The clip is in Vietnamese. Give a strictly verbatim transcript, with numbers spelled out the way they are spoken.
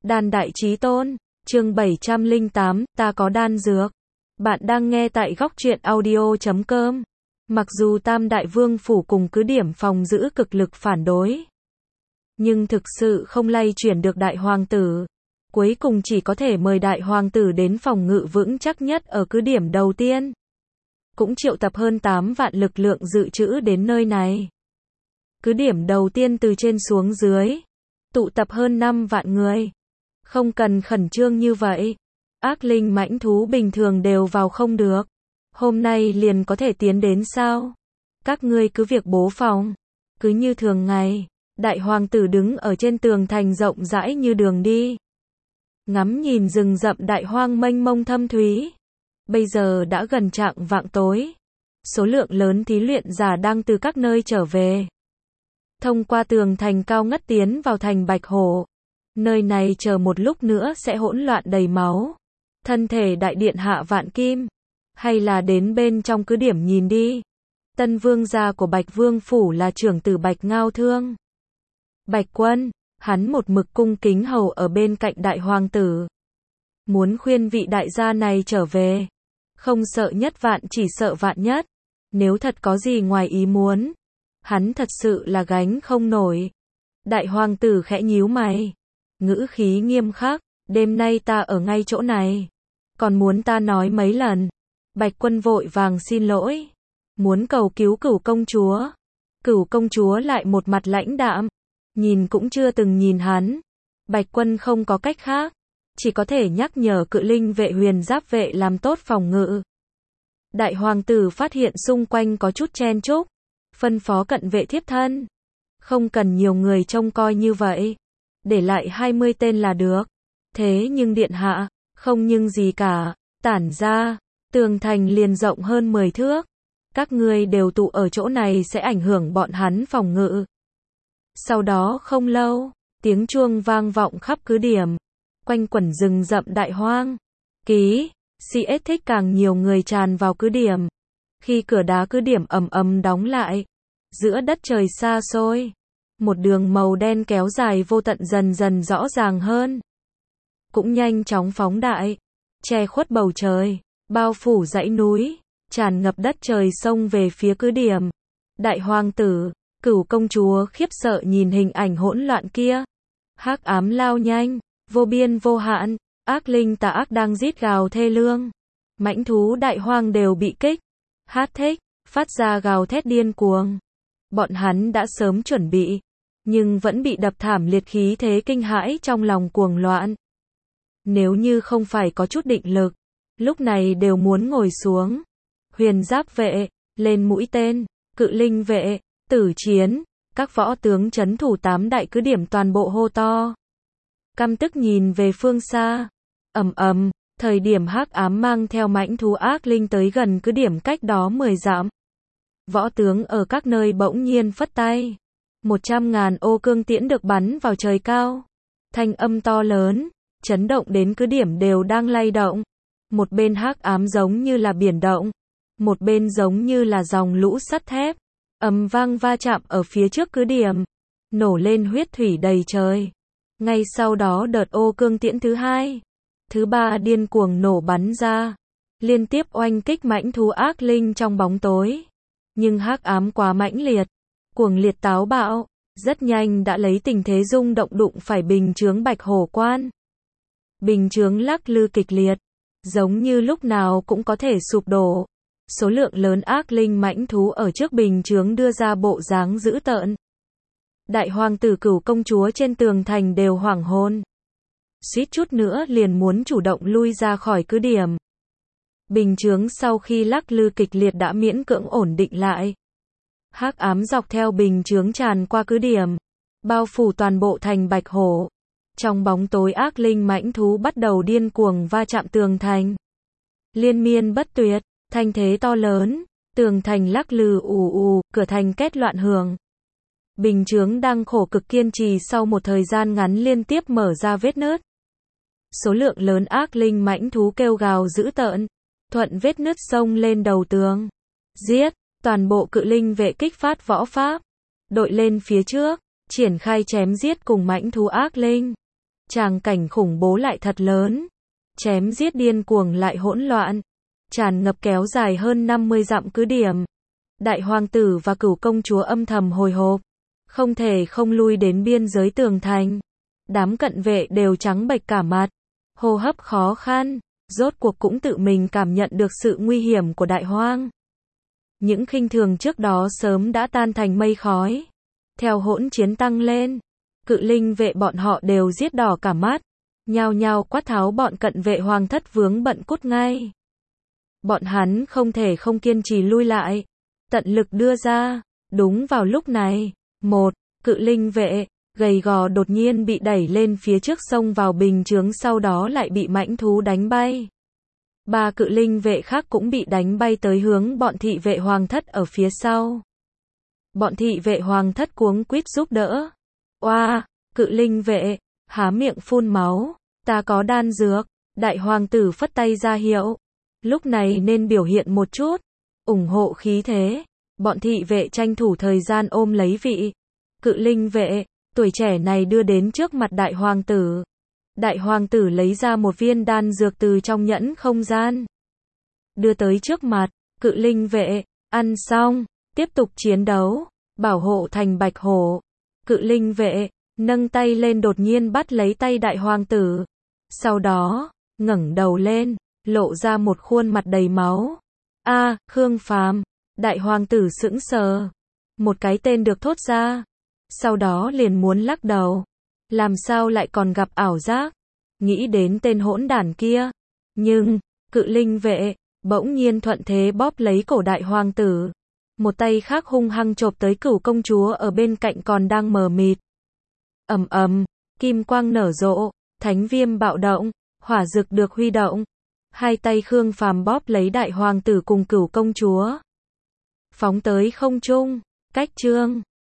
Đan đại chí tôn, chương bảy trăm lẻ tám, ta có đan dược. Bạn đang nghe tại góc truyện audio chấm com. Mặc dù Tam Đại Vương phủ cùng cứ điểm phòng giữ cực lực phản đối, nhưng thực sự không lay chuyển được đại hoàng tử. Cuối cùng chỉ có thể mời đại hoàng tử đến phòng ngự vững chắc nhất ở cứ điểm đầu tiên. Cũng triệu tập hơn tám vạn lực lượng dự trữ đến nơi này. Cứ điểm đầu tiên từ trên xuống dưới, tụ tập hơn năm vạn người. Không cần khẩn trương như vậy. Ác linh mãnh thú bình thường đều vào không được. Hôm nay liền có thể tiến đến sao? Các ngươi cứ việc bố phòng. Cứ như thường ngày, đại hoàng tử đứng ở trên tường thành rộng rãi như đường đi. Ngắm nhìn rừng rậm đại hoang mênh mông thâm thúy. Bây giờ đã gần chạng vạng tối. Số lượng lớn thí luyện giả đang từ các nơi trở về. Thông qua tường thành cao ngất tiến vào thành Bạch Hổ. Nơi này chờ một lúc nữa sẽ hỗn loạn đầy máu. Thân thể đại điện hạ vạn kim. Hay là đến bên trong cứ điểm nhìn đi. Tân vương gia của Bạch Vương phủ là trưởng tử Bạch Ngao Thương. Bạch Quân, hắn một mực cung kính hầu ở bên cạnh đại hoàng tử. Muốn khuyên vị đại gia này trở về. Không sợ nhất vạn chỉ sợ vạn nhất. Nếu thật có gì ngoài ý muốn, hắn thật sự là gánh không nổi. Đại hoàng tử khẽ nhíu mày. Ngữ khí nghiêm khắc, đêm nay ta ở ngay chỗ này. Còn muốn ta nói mấy lần. Bạch Quân vội vàng xin lỗi. Muốn cầu cứu Cửu công chúa. Cửu công chúa lại một mặt lãnh đạm. Nhìn cũng chưa từng nhìn hắn. Bạch Quân không có cách khác. Chỉ có thể nhắc nhở cự linh vệ huyền giáp vệ làm tốt phòng ngự. Đại hoàng tử phát hiện xung quanh có chút chen chúc. Phân phó cận vệ thiếp thân. Không cần nhiều người trông coi như vậy. Để lại hai mươi tên là được. Thế nhưng điện hạ, không nhưng gì cả, tản ra, tường thành liền rộng hơn mười thước. Các ngươi đều tụ ở chỗ này sẽ ảnh hưởng bọn hắn phòng ngự. Sau đó không lâu, tiếng chuông vang vọng khắp cứ điểm. Quanh quẩn rừng rậm đại hoang. Ký, xê ét thích càng nhiều người tràn vào cứ điểm. Khi cửa đá cứ điểm ầm ầm đóng lại, giữa đất trời xa xôi, một đường màu đen kéo dài vô tận dần dần rõ ràng hơn. Cũng nhanh chóng phóng đại, che khuất bầu trời, bao phủ dãy núi, tràn ngập đất trời sông về phía cứ điểm. Đại hoàng tử, Cửu công chúa khiếp sợ nhìn hình ảnh hỗn loạn kia. Hắc ám lao nhanh, vô biên vô hạn, ác linh tà ác đang rít gào thê lương. Mãnh thú đại hoang đều bị kích, hát thích, phát ra gào thét điên cuồng. Bọn hắn đã sớm chuẩn bị, nhưng vẫn bị đập thảm liệt khí thế kinh hãi trong lòng cuồng loạn. Nếu như không phải có chút định lực, lúc này đều muốn ngồi xuống. Huyền giáp vệ, lên mũi tên, cự linh vệ, tử chiến, các võ tướng trấn thủ tám đại cứ điểm toàn bộ hô to. Căm tức nhìn về phương xa. Ầm ầm, thời điểm hắc ám mang theo mãnh thú ác linh tới gần cứ điểm cách đó mười dặm. Võ tướng ở các nơi bỗng nhiên phất tay. Một trăm ngàn ô cương tiễn được bắn vào trời cao. Thanh âm to lớn, chấn động đến cứ điểm đều đang lay động. Một bên hắc ám giống như là biển động. Một bên giống như là dòng lũ sắt thép. Ầm vang va chạm ở phía trước cứ điểm. Nổ lên huyết thủy đầy trời. Ngay sau đó đợt ô cương tiễn thứ hai, thứ ba điên cuồng nổ bắn ra. Liên tiếp oanh kích mãnh thú ác linh trong bóng tối. Nhưng hắc ám quá mãnh liệt, cuồng liệt táo bạo, rất nhanh đã lấy tình thế rung động đụng phải bình chướng Bạch Hổ quan. Bình chướng lắc lư kịch liệt, giống như lúc nào cũng có thể sụp đổ. Số lượng lớn ác linh mãnh thú ở trước bình chướng đưa ra bộ dáng dữ tợn. Đại hoàng tử Cửu công chúa trên tường thành đều hoảng hồn. Suýt chút nữa liền muốn chủ động lui ra khỏi cứ điểm. Bình chướng sau khi lắc lư kịch liệt đã miễn cưỡng ổn định lại. Hắc ám dọc theo bình chướng tràn qua cứ điểm, bao phủ toàn bộ thành Bạch Hổ. Trong bóng tối ác linh mãnh thú bắt đầu điên cuồng va chạm tường thành. Liên miên bất tuyệt, thanh thế to lớn, tường thành lắc lư ù ù, cửa thành két loạn hưởng. Bình chướng đang khổ cực kiên trì sau một thời gian ngắn liên tiếp mở ra vết nứt. Số lượng lớn ác linh mãnh thú kêu gào dữ tợn, thuận vết nứt xông lên đầu tường. Giết, toàn bộ cự linh vệ kích phát võ pháp, đội lên phía trước, triển khai chém giết cùng mãnh thú ác linh. Tràng cảnh khủng bố lại thật lớn. Chém giết điên cuồng lại hỗn loạn. Tràn ngập kéo dài hơn năm mươi dặm cứ điểm. Đại hoàng tử và cửu công chúa âm thầm hồi hộp. Không thể không lui đến biên giới tường thành. Đám cận vệ đều trắng bệch cả mặt. Hô hấp khó khăn. Rốt cuộc cũng tự mình cảm nhận được sự nguy hiểm của đại hoang. Những khinh thường trước đó sớm đã tan thành mây khói. Theo hỗn chiến tăng lên, cự linh vệ bọn họ đều giết đỏ cả mắt. Nhao nhao quát tháo bọn cận vệ hoàng thất vướng bận cút ngay. Bọn hắn không thể không kiên trì lui lại. Tận lực đưa ra. Đúng vào lúc này, một cự linh vệ gầy gò đột nhiên bị đẩy lên phía trước sông vào bình chướng, sau đó lại bị mãnh thú đánh bay. Ba cự linh vệ khác cũng bị đánh bay tới hướng bọn thị vệ hoàng thất ở phía sau. Bọn thị vệ hoàng thất cuống quýt giúp đỡ. Oa, cự linh vệ, há miệng phun máu, ta có đan dược. Đại hoàng tử phất tay ra hiệu. Lúc này nên biểu hiện một chút, ủng hộ khí thế. Bọn thị vệ tranh thủ thời gian ôm lấy vị cự linh vệ tuổi trẻ này đưa đến trước mặt đại hoàng tử. Đại hoàng tử lấy ra một viên đan dược từ trong nhẫn không gian. Đưa tới trước mặt, cự linh vệ, ăn xong, tiếp tục chiến đấu, bảo hộ thành bạch hổ. Cự linh vệ, nâng tay lên đột nhiên bắt lấy tay đại hoàng tử. Sau đó, ngẩng đầu lên, lộ ra một khuôn mặt đầy máu. A, Khương Phàm. Đại hoàng tử sững sờ. Một cái tên được thốt ra. Sau đó liền muốn lắc đầu. Làm sao lại còn gặp ảo giác? Nghĩ đến tên hỗn đản kia. Nhưng, cự linh vệ, bỗng nhiên thuận thế bóp lấy cổ đại hoàng tử. Một tay khác hung hăng chộp tới cửu công chúa ở bên cạnh còn đang mờ mịt. Ầm ầm, kim quang nở rộ, thánh viêm bạo động, hỏa dực được huy động. Hai tay Khương Phàm bóp lấy đại hoàng tử cùng cửu công chúa. Phóng tới không trung, cách chương.